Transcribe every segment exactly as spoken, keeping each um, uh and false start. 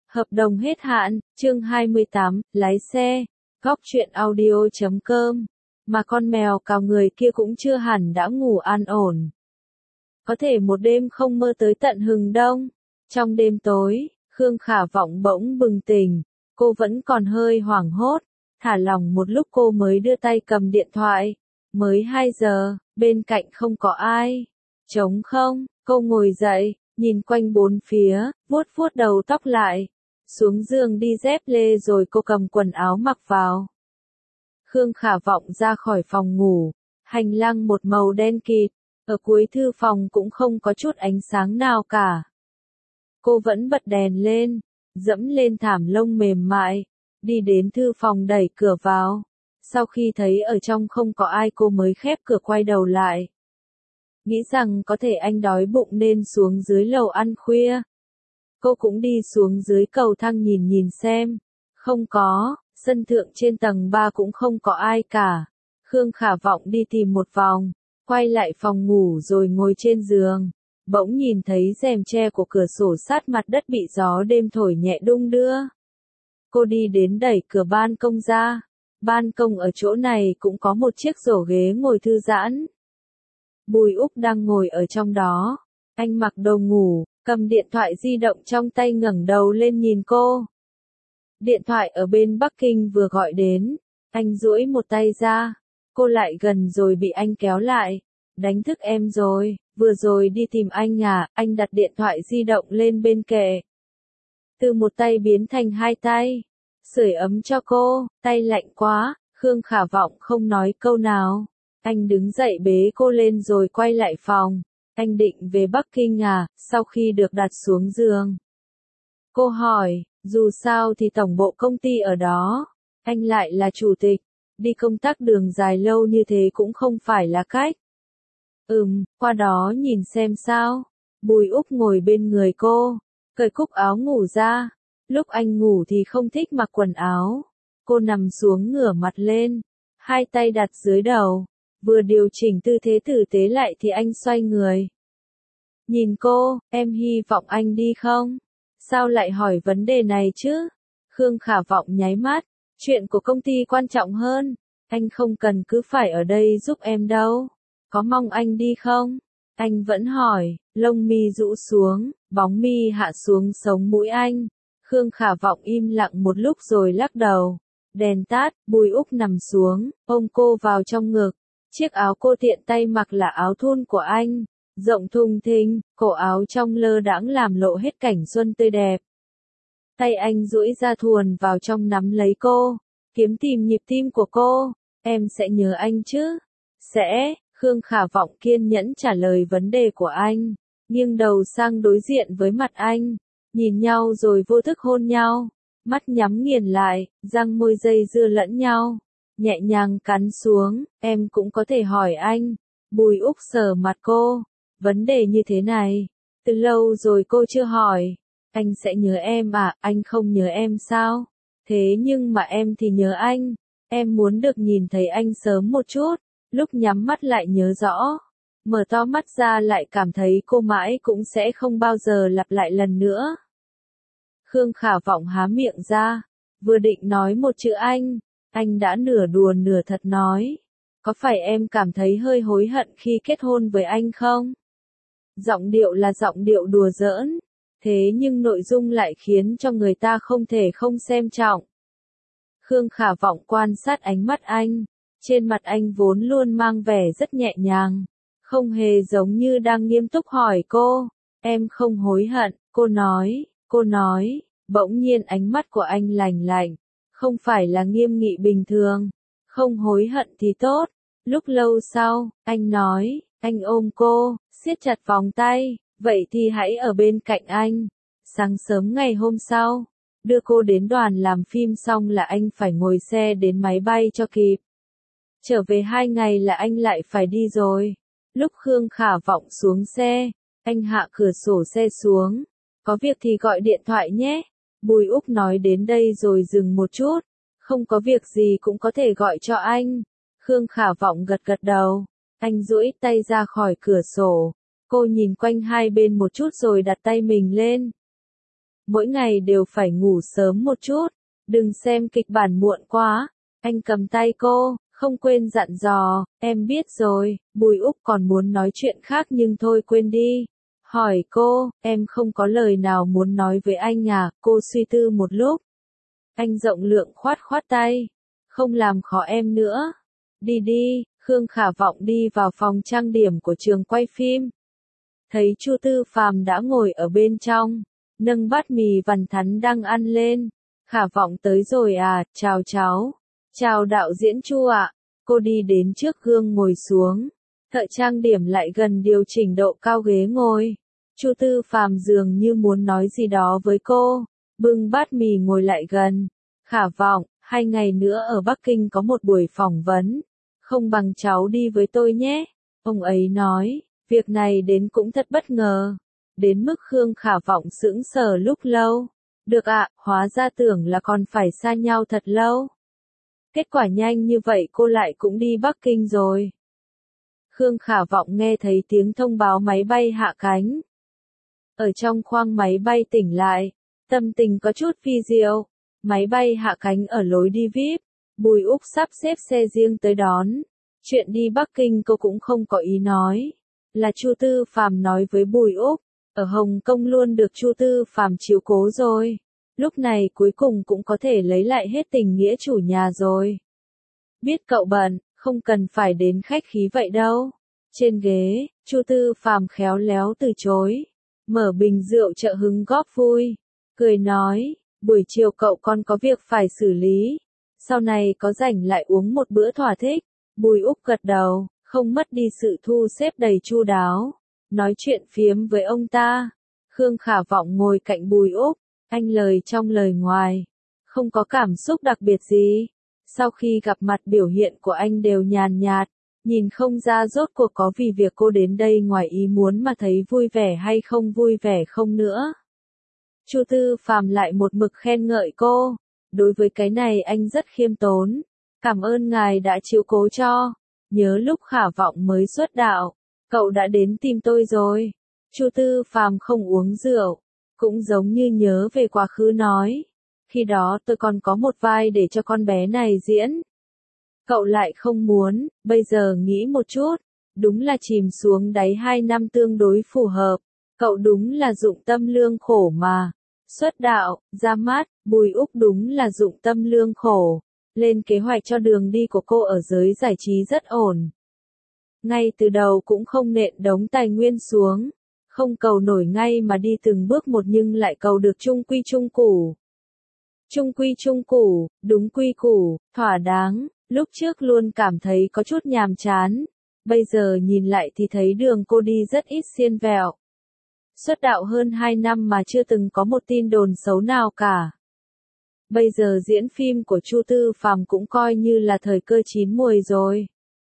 Hợp đồng hết hạn, chương hai mươi tám, lái xe, góc truyện audio chấm com, mà con mèo cào người kia cũng chưa hẳn đã ngủ an ổn. Có thể một đêm không mơ tới tận hừng đông. Trong đêm tối, Khương Khả Vọng bỗng bừng tỉnh, cô vẫn còn hơi hoảng hốt, thả lỏng một lúc cô mới đưa tay cầm điện thoại. Mới hai giờ, bên cạnh không có ai. Trống không, cô ngồi dậy, nhìn quanh bốn phía, vuốt vuốt đầu tóc lại. Xuống giường đi dép lê rồi cô cầm quần áo mặc vào. Khương Khả Vọng ra khỏi phòng ngủ, hành lang một màu đen kịt, ở cuối thư phòng cũng không có chút ánh sáng nào cả. Cô vẫn bật đèn lên, dẫm lên thảm lông mềm mại, đi đến thư phòng đẩy cửa vào. Sau khi thấy ở trong không có ai cô mới khép cửa quay đầu lại. Nghĩ rằng có thể anh đói bụng nên xuống dưới lầu ăn khuya. Cô cũng đi xuống dưới cầu thang nhìn nhìn xem. Không có, sân thượng trên tầng ba cũng không có ai cả. Khương Khả Vọng đi tìm một vòng, quay lại phòng ngủ rồi ngồi trên giường. Bỗng nhìn thấy rèm tre của cửa sổ sát mặt đất bị gió đêm thổi nhẹ đung đưa. Cô đi đến đẩy cửa ban công ra. Ban công ở chỗ này cũng có một chiếc rổ ghế ngồi thư giãn. Bùi Úc đang ngồi ở trong đó. Anh mặc đồ ngủ, cầm điện thoại di động trong tay ngẩng đầu lên nhìn cô. Điện thoại ở bên Bắc Kinh vừa gọi đến. Anh duỗi một tay ra. Cô lại gần rồi bị anh kéo lại. Đánh thức em rồi, vừa rồi đi tìm anh à, anh đặt điện thoại di động lên bên kệ. Từ một tay biến thành hai tay. Sưởi ấm cho cô, tay lạnh quá, Khương Khả Vọng không nói câu nào. Anh đứng dậy bế cô lên rồi quay lại phòng. Anh định về Bắc Kinh à, sau khi được đặt xuống giường. Cô hỏi, dù sao thì tổng bộ công ty ở đó. Anh lại là chủ tịch, đi công tác đường dài lâu như thế cũng không phải là cách. Ừm, qua đó nhìn xem sao. Bùi Úc ngồi bên người cô, cởi cúc áo ngủ ra. Lúc anh ngủ thì không thích mặc quần áo. Cô nằm xuống ngửa mặt lên, hai tay đặt dưới đầu, vừa điều chỉnh tư thế tử tế lại thì anh xoay người. Nhìn cô, em hy vọng anh đi không? Sao lại hỏi vấn đề này chứ? Khương Khả Vọng nháy mắt, chuyện của công ty quan trọng hơn. Anh không cần cứ phải ở đây giúp em đâu. Có mong anh đi không? Anh vẫn hỏi, lông mi rũ xuống, bóng mi hạ xuống sống mũi anh. Khương Khả Vọng im lặng một lúc rồi lắc đầu. Đèn tắt, Bùi Úc nằm xuống, ôm cô vào trong ngực. Chiếc áo cô tiện tay mặc là áo thun của anh, rộng thùng thình, cổ áo trong lơ đãng làm lộ hết cảnh xuân tươi đẹp. Tay anh duỗi ra thuồn vào trong nắm lấy cô, kiếm tìm nhịp tim của cô. Em sẽ nhớ anh chứ? Sẽ, Khương Khả Vọng kiên nhẫn trả lời vấn đề của anh, nghiêng đầu sang đối diện với mặt anh. Nhìn nhau rồi vô thức hôn nhau, mắt nhắm nghiền lại, răng môi dây dưa lẫn nhau, nhẹ nhàng cắn xuống, em cũng có thể hỏi anh. Bùi Úc sờ mặt cô, vấn đề như thế này, từ lâu rồi cô chưa hỏi. Anh sẽ nhớ em à, anh không nhớ em sao? Thế nhưng mà em thì nhớ anh, em muốn được nhìn thấy anh sớm một chút, lúc nhắm mắt lại nhớ rõ. Mở to mắt ra lại cảm thấy cô mãi cũng sẽ không bao giờ lặp lại lần nữa. Khương Khả Vọng há miệng ra, vừa định nói một chữ anh, anh đã nửa đùa nửa thật nói. Có phải em cảm thấy hơi hối hận khi kết hôn với anh không? Giọng điệu là giọng điệu đùa giỡn, thế nhưng nội dung lại khiến cho người ta không thể không xem trọng. Khương Khả Vọng quan sát ánh mắt anh, trên mặt anh vốn luôn mang vẻ rất nhẹ nhàng. Không hề giống như đang nghiêm túc hỏi cô. Em không hối hận, cô nói, cô nói, bỗng nhiên ánh mắt của anh lành lạnh, không phải là nghiêm nghị bình thường. Không hối hận thì tốt. Lúc lâu sau, anh nói, anh ôm cô, siết chặt vòng tay, vậy thì hãy ở bên cạnh anh. Sáng sớm ngày hôm sau, đưa cô đến đoàn làm phim xong là anh phải ngồi xe đến máy bay cho kịp. Trở về hai ngày là anh lại phải đi rồi. Lúc Khương Khả Vọng xuống xe, anh hạ cửa sổ xe xuống. Có việc thì gọi điện thoại nhé. Bùi Úc nói đến đây rồi dừng một chút. Không có việc gì cũng có thể gọi cho anh. Khương Khả Vọng gật gật đầu. Anh duỗi tay ra khỏi cửa sổ. Cô nhìn quanh hai bên một chút rồi đặt tay mình lên. mỗi ngày đều phải ngủ sớm một chút, đừng xem kịch bản muộn quá. Anh cầm tay cô, không quên dặn dò, em biết rồi. Bùi Úc còn muốn nói chuyện khác nhưng thôi quên đi. Hỏi cô, em không có lời nào muốn nói với anh à? Cô suy tư một lúc. Anh rộng lượng khoát khoát tay, không làm khó em nữa. Đi đi. Khương Khả Vọng đi vào phòng trang điểm của trường quay phim. Thấy Chu Tư Phàm đã ngồi ở bên trong, nâng bát mì vằn thắn đang ăn lên. Khả Vọng tới rồi à, chào cháu. Chào đạo diễn Chu ạ. Cô đi đến trước gương ngồi xuống. Thợ trang điểm lại gần điều chỉnh độ cao ghế ngồi. Chu Tư Phàm dường như muốn nói gì đó với cô, bưng bát mì ngồi lại gần. Khả Vọng, hai ngày nữa ở Bắc Kinh có một buổi phỏng vấn. Không bằng cháu đi với tôi nhé. Ông ấy nói, việc này đến cũng thật bất ngờ. Đến mức Khương Khả Vọng sững sờ lúc lâu. Được ạ, hóa ra tưởng là còn phải xa nhau thật lâu. Kết quả nhanh như vậy cô lại cũng đi Bắc Kinh rồi. Khương Khả Vọng nghe thấy tiếng thông báo máy bay hạ cánh. Ở trong khoang máy bay tỉnh lại, tâm tình có chút phi diệu. Máy bay hạ cánh ở lối đi vi ai pi, Bùi Úc sắp xếp xe riêng tới đón. Chuyện đi Bắc Kinh cô cũng không có ý nói. Là Chu Tư Phàm nói với Bùi Úc, ở Hồng Kông luôn được Chu Tư Phàm chiếu cố rồi. Lúc này cuối cùng cũng có thể lấy lại hết tình nghĩa chủ nhà rồi. Biết cậu bận, không cần phải đến khách khí vậy đâu. Trên ghế, Chu Tư Phàm khéo léo từ chối. Mở bình rượu trợ hứng góp vui. Cười nói, buổi chiều cậu còn có việc phải xử lý. Sau này có rảnh lại uống một bữa thỏa thích. Bùi Úc gật đầu, không mất đi sự thu xếp đầy chu đáo. Nói chuyện phiếm với ông ta. Khương Khả Vọng ngồi cạnh Bùi Úc, anh lời trong lời ngoài. Không có cảm xúc đặc biệt gì. Sau khi gặp mặt biểu hiện của anh đều nhàn nhạt, nhìn không ra rốt cuộc có vì việc cô đến đây ngoài ý muốn mà thấy vui vẻ hay không vui vẻ không nữa. Chu Tư Phàm lại một mực khen ngợi cô. Đối với cái này anh rất khiêm tốn. Cảm ơn ngài đã chiếu cố cho. Nhớ lúc Khả Vọng mới xuất đạo, cậu đã đến tìm tôi rồi. Chu Tư Phàm không uống rượu, cũng giống như nhớ về quá khứ nói. Khi đó tôi còn có một vai để cho con bé này diễn. Cậu lại không muốn, bây giờ nghĩ một chút. Đúng là chìm xuống đáy hai năm tương đối phù hợp. Cậu đúng là dụng tâm lương khổ mà. Xuất đạo, ra mắt, Bùi Úc đúng là dụng tâm lương khổ. Lên kế hoạch cho đường đi của cô ở giới giải trí rất ổn. Ngay từ đầu cũng không nện đống tài nguyên xuống. Không cầu nổi ngay mà đi từng bước một nhưng lại cầu được trung quy trung củ. Trung quy trung củ, đúng quy củ, thỏa đáng. Lúc trước luôn cảm thấy có chút nhàm chán. Bây giờ nhìn lại thì thấy đường cô đi rất ít xiên vẹo. Xuất đạo hơn hai năm mà chưa từng có một tin đồn xấu nào cả. Bây giờ diễn phim của Chu Tư Phàm cũng coi như là thời cơ chín muồi rồi.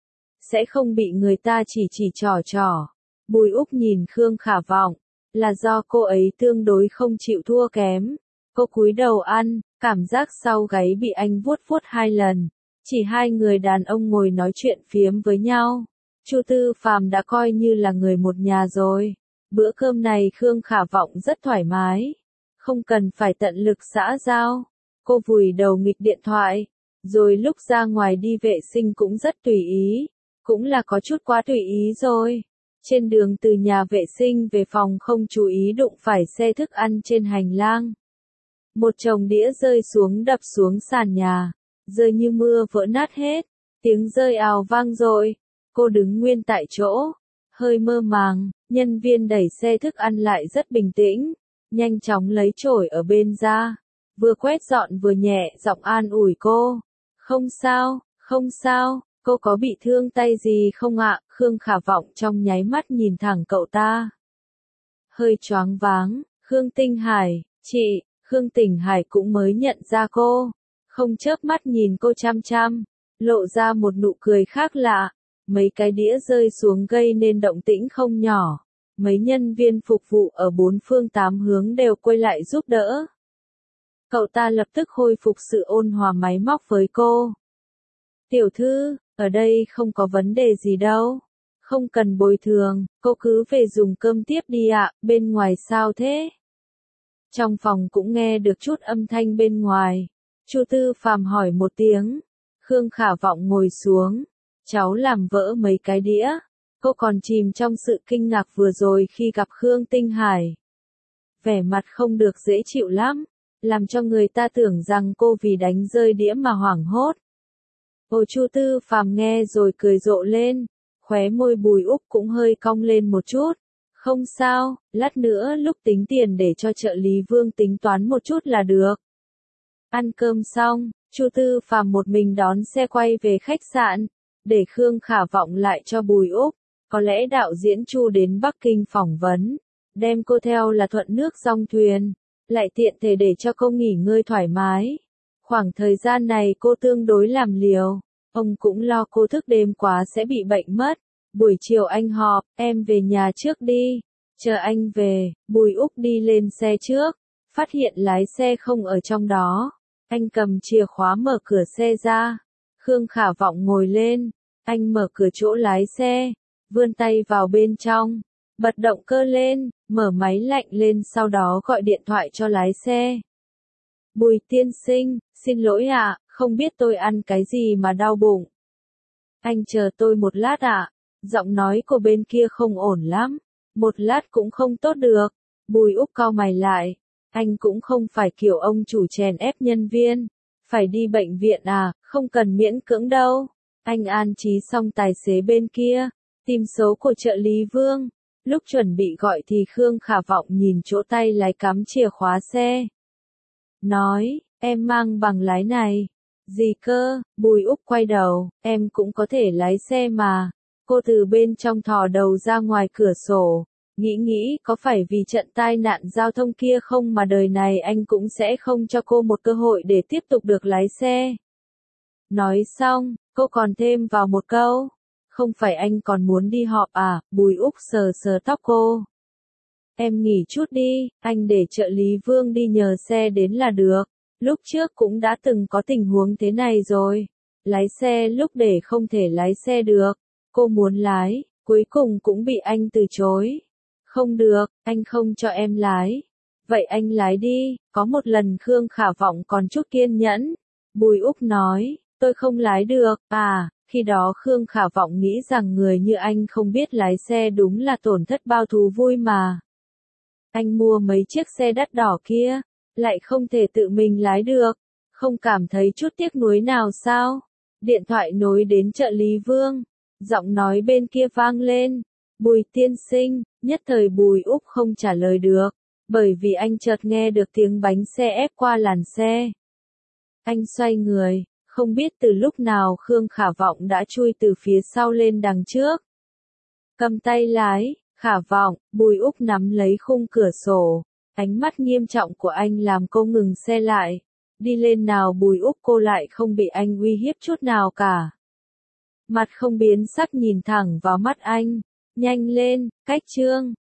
Sẽ không bị người ta chỉ chỉ trỏ trỏ. Bùi Úc nhìn Khương Khả Vọng, là do cô ấy tương đối không chịu thua kém. Cô cúi đầu ăn, cảm giác sau gáy bị anh vuốt vuốt hai lần. Chỉ hai người đàn ông ngồi nói chuyện phiếm với nhau. Chu Tư Phàm đã coi như là người một nhà rồi. Bữa cơm này Khương Khả Vọng rất thoải mái. Không cần phải tận lực xã giao. Cô vùi đầu nghịch điện thoại. Rồi lúc ra ngoài đi vệ sinh cũng rất tùy ý. Cũng là có chút quá tùy ý rồi. Trên đường từ nhà vệ sinh về phòng không chú ý đụng phải xe thức ăn trên hành lang. Một chồng đĩa rơi xuống đập xuống sàn nhà. Rơi như mưa vỡ nát hết. Tiếng rơi ào vang rồi. Cô đứng nguyên tại chỗ. Hơi mơ màng, nhân viên đẩy xe thức ăn lại rất bình tĩnh. Nhanh chóng lấy chổi ở bên ra. Vừa quét dọn vừa nhẹ giọng an ủi cô. Không sao, không sao, cô có bị thương tay gì không ạ? Khương Khả Vọng trong nháy mắt nhìn thẳng cậu ta. Hơi choáng váng, Khương Tinh Hải, chị, Khương Tinh Hải cũng mới nhận ra cô. Không chớp mắt nhìn cô chăm chăm, lộ ra một nụ cười khác lạ. Mấy cái đĩa rơi xuống gây nên động tĩnh không nhỏ. Mấy nhân viên phục vụ ở bốn phương tám hướng đều quay lại giúp đỡ. Cậu ta lập tức khôi phục sự ôn hòa máy móc với cô. Tiểu thư, ở đây không có vấn đề gì đâu. Không cần bồi thường, cô cứ về dùng cơm tiếp đi ạ, bên ngoài sao thế? Trong phòng cũng nghe được chút âm thanh bên ngoài. Chu Tư Phàm hỏi một tiếng. Khương Khả Vọng ngồi xuống. Cháu làm vỡ mấy cái đĩa. Cô còn chìm trong sự kinh ngạc vừa rồi khi gặp Khương Tinh Hải. Vẻ mặt không được dễ chịu lắm, làm cho người ta tưởng rằng cô vì đánh rơi đĩa mà hoảng hốt. Ồ, Chu Tư Phàm nghe rồi cười rộ lên, khóe môi Bùi Úc cũng hơi cong lên một chút. Không sao, lát nữa lúc tính tiền để cho trợ lý Vương tính toán một chút là được. Ăn cơm xong, Chu Tư Phàm một mình đón xe quay về khách sạn, để Khương Khả Vọng lại cho Bùi Úc. Có lẽ đạo diễn Chu đến Bắc Kinh phỏng vấn, đem cô theo là thuận nước dong thuyền, lại tiện thể để cho cô nghỉ ngơi thoải mái. Khoảng thời gian này cô tương đối làm liều, ông cũng lo cô thức đêm quá sẽ bị bệnh mất. Buổi chiều anh họp, em về nhà trước đi, chờ anh về. Bùi Úc đi lên xe trước, phát hiện lái xe không ở trong đó. Anh cầm chìa khóa mở cửa xe ra. Khương Khả Vọng ngồi lên, anh mở cửa chỗ lái xe, vươn tay vào bên trong, bật động cơ lên, mở máy lạnh lên, sau đó gọi điện thoại cho lái xe. Bùi tiên sinh, xin lỗi ạ, không biết tôi ăn cái gì mà đau bụng. Anh chờ tôi một lát ạ. Giọng nói của bên kia không ổn lắm. Một lát cũng không tốt được. Bùi Úc cau mày lại. Anh cũng không phải kiểu ông chủ chèn ép nhân viên. Phải đi bệnh viện à, không cần miễn cưỡng đâu. Anh an trí xong tài xế bên kia, tìm số của trợ lý Vương. Lúc chuẩn bị gọi thì Khương Khả Vọng nhìn chỗ tay lái cắm chìa khóa xe. Nói, em mang bằng lái này. Gì cơ? Bùi Úc quay đầu, em cũng có thể lái xe mà. Cô từ bên trong thò đầu ra ngoài cửa sổ, nghĩ nghĩ có phải vì trận tai nạn giao thông kia không mà đời này anh cũng sẽ không cho cô một cơ hội để tiếp tục được lái xe. Nói xong, cô còn thêm vào một câu, không phải anh còn muốn đi họp à? Bùi Úc sờ sờ tóc cô. Em nghỉ chút đi, anh để trợ lý Vương đi nhờ xe đến là được. Lúc trước cũng đã từng có tình huống thế này rồi. Lái xe lúc để không thể lái xe được. Cô muốn lái, cuối cùng cũng bị anh từ chối. Không được, anh không cho em lái. Vậy anh lái đi. Có một lần Khương Khả Vọng còn chút kiên nhẫn. Bùi Úc nói, tôi không lái được. À, khi đó Khương Khả Vọng nghĩ rằng người như anh không biết lái xe đúng là tổn thất bao thú vui mà. Anh mua mấy chiếc xe đắt đỏ kia, lại không thể tự mình lái được. Không cảm thấy chút tiếc nuối nào sao? Điện thoại nối đến trợ lý Vương. Giọng nói bên kia vang lên. Bùi tiên sinh, nhất thời Bùi Úc không trả lời được, bởi vì anh chợt nghe được tiếng bánh xe ép qua làn xe. Anh xoay người, không biết từ lúc nào Khương Khả Vọng đã chui từ phía sau lên đằng trước. Cầm tay lái, Khả Vọng, Bùi Úc nắm lấy khung cửa sổ. Ánh mắt nghiêm trọng của anh làm cô ngừng xe lại. Đi lên nào. Bùi Úc cô lại không bị anh uy hiếp chút nào cả. Mặt không biến sắc nhìn thẳng vào mắt anh. Nhanh lên, cách trương.